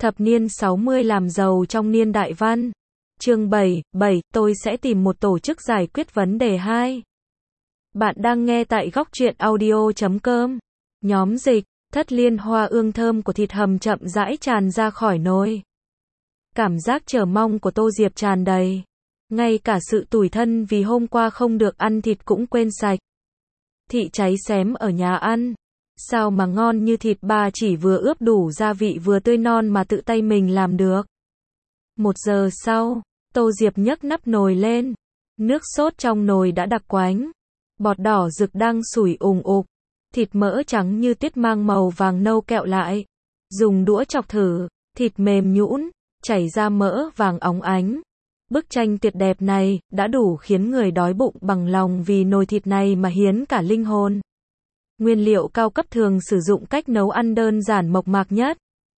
Thập niên 60 làm giàu trong niên đại văn. Chương 7, tôi sẽ tìm một tổ chức giải quyết vấn đề 2. Bạn đang nghe tại góc truyện audio.com. Nhóm dịch, thất liên hoa ương thơm của thịt hầm chậm rãi tràn ra khỏi nồi. Cảm giác chờ mong của Tô Diệp tràn đầy. Ngay cả sự tủi thân vì hôm qua không được ăn thịt cũng quên sạch. Thị cháy xém ở nhà ăn. Sao mà ngon như thịt bà chỉ vừa ướp đủ gia vị vừa tươi non mà tự tay mình làm được. 1 giờ sau, Tô Diệp nhấc nắp nồi lên. Nước sốt trong nồi đã đặc quánh. Bọt đỏ rực đang sủi ùng ục. Thịt mỡ trắng như tuyết mang màu vàng nâu kẹo lại. Dùng đũa chọc thử, thịt mềm nhũn, chảy ra mỡ vàng óng ánh. Bức tranh tuyệt đẹp này đã đủ khiến người đói bụng bằng lòng vì nồi thịt này mà hiến cả linh hồn. Nguyên liệu cao cấp thường sử dụng cách nấu ăn đơn giản mộc mạc nhất.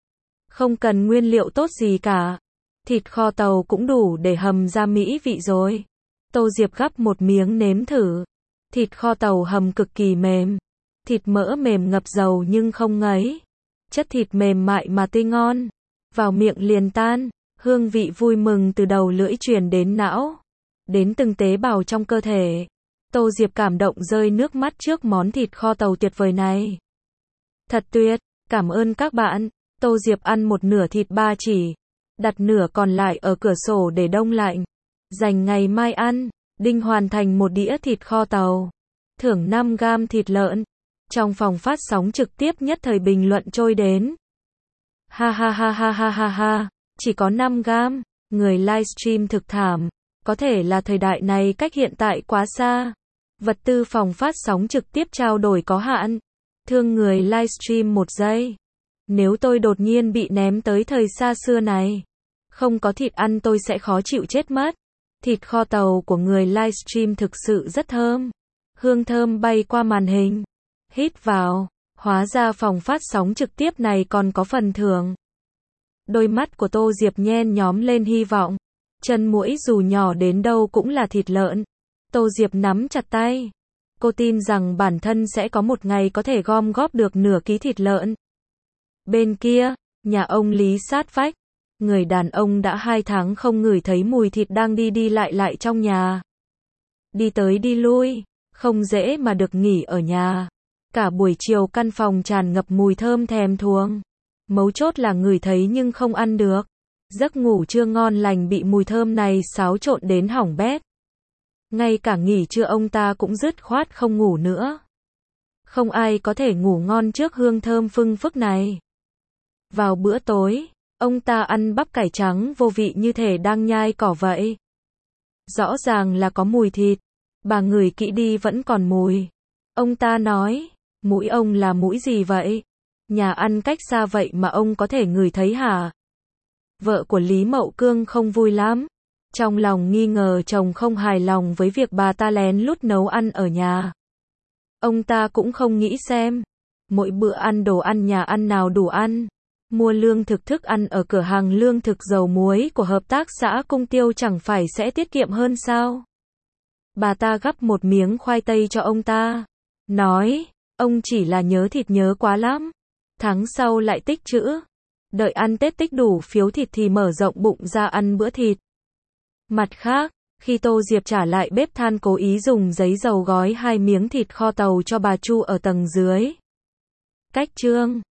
Không cần nguyên liệu tốt gì cả. Thịt kho tàu cũng đủ để hầm ra mỹ vị rồi. Tô Diệp gắp một miếng nếm thử. Thịt kho tàu hầm cực kỳ mềm. Thịt mỡ mềm ngập dầu nhưng không ngấy. Chất thịt mềm mại mà tươi ngon. Vào miệng liền tan. Hương vị vui mừng từ đầu lưỡi truyền đến não. Đến từng tế bào trong cơ thể. Tô Diệp cảm động rơi nước mắt trước món thịt kho tàu tuyệt vời này. Thật tuyệt, cảm ơn các bạn. Tô Diệp ăn một nửa thịt ba chỉ. Đặt nửa còn lại ở cửa sổ để đông lạnh. Dành ngày mai ăn. Đinh hoàn thành một đĩa thịt kho tàu. Thưởng 5 gam thịt lợn. Trong phòng phát sóng trực tiếp nhất thời bình luận trôi đến. Ha ha ha ha ha ha ha. Chỉ có 5 gam. Người livestream thực thảm. Có thể là thời đại này cách hiện tại quá xa. Vật tư phòng phát sóng trực tiếp trao đổi có hạn. Thương người livestream 1 giây. Nếu tôi đột nhiên bị ném tới thời xa xưa này, không có thịt ăn tôi sẽ khó chịu chết mất. Thịt kho tàu của người livestream thực sự rất thơm. Hương thơm bay qua màn hình. Hít vào. Hóa ra phòng phát sóng trực tiếp này còn có phần thưởng. Đôi mắt của Tô Diệp nhen nhóm lên hy vọng. Chân muỗi dù nhỏ đến đâu cũng là thịt lợn. Tô Diệp nắm chặt tay. Cô tin rằng bản thân sẽ có một ngày có thể gom góp được nửa ký thịt lợn. Bên kia, nhà ông Lý sát vách. Người đàn ông đã 2 tháng không ngửi thấy mùi thịt đang đi lại trong nhà. Đi tới đi lui, không dễ mà được nghỉ ở nhà. Cả buổi chiều căn phòng tràn ngập mùi thơm thèm thuồng. Mấu chốt là ngửi thấy nhưng không ăn được. Giấc ngủ trưa ngon lành bị mùi thơm này xáo trộn đến hỏng bét. Ngay cả nghỉ trưa ông ta cũng dứt khoát không ngủ nữa. Không ai có thể ngủ ngon trước hương thơm phưng phức này. Vào bữa tối, ông ta ăn bắp cải trắng vô vị như thể đang nhai cỏ vậy. Rõ ràng là có mùi thịt. Bà ngửi kỹ đi vẫn còn mùi. Ông ta nói, mũi ông là mũi gì vậy? Nhà ăn cách xa vậy mà ông có thể ngửi thấy hả? Vợ của Lý Mậu Cương không vui lắm. Trong lòng nghi ngờ chồng không hài lòng với việc bà ta lén lút nấu ăn ở nhà. Ông ta cũng không nghĩ xem. Mỗi bữa ăn đồ ăn nhà ăn nào đủ ăn. Mua lương thực thức ăn ở cửa hàng lương thực dầu muối của hợp tác xã Cung Tiêu chẳng phải sẽ tiết kiệm hơn sao? Bà ta gắp một miếng khoai tây cho ông ta. Nói, ông chỉ là nhớ thịt nhớ quá lắm. Tháng sau lại tích trữ. Đợi ăn Tết tích đủ phiếu thịt thì mở rộng bụng ra ăn bữa thịt. Mặt khác, khi Tô Diệp trả lại bếp than cố ý dùng giấy dầu gói 2 miếng thịt kho tàu cho bà Chu ở tầng dưới. Cách chương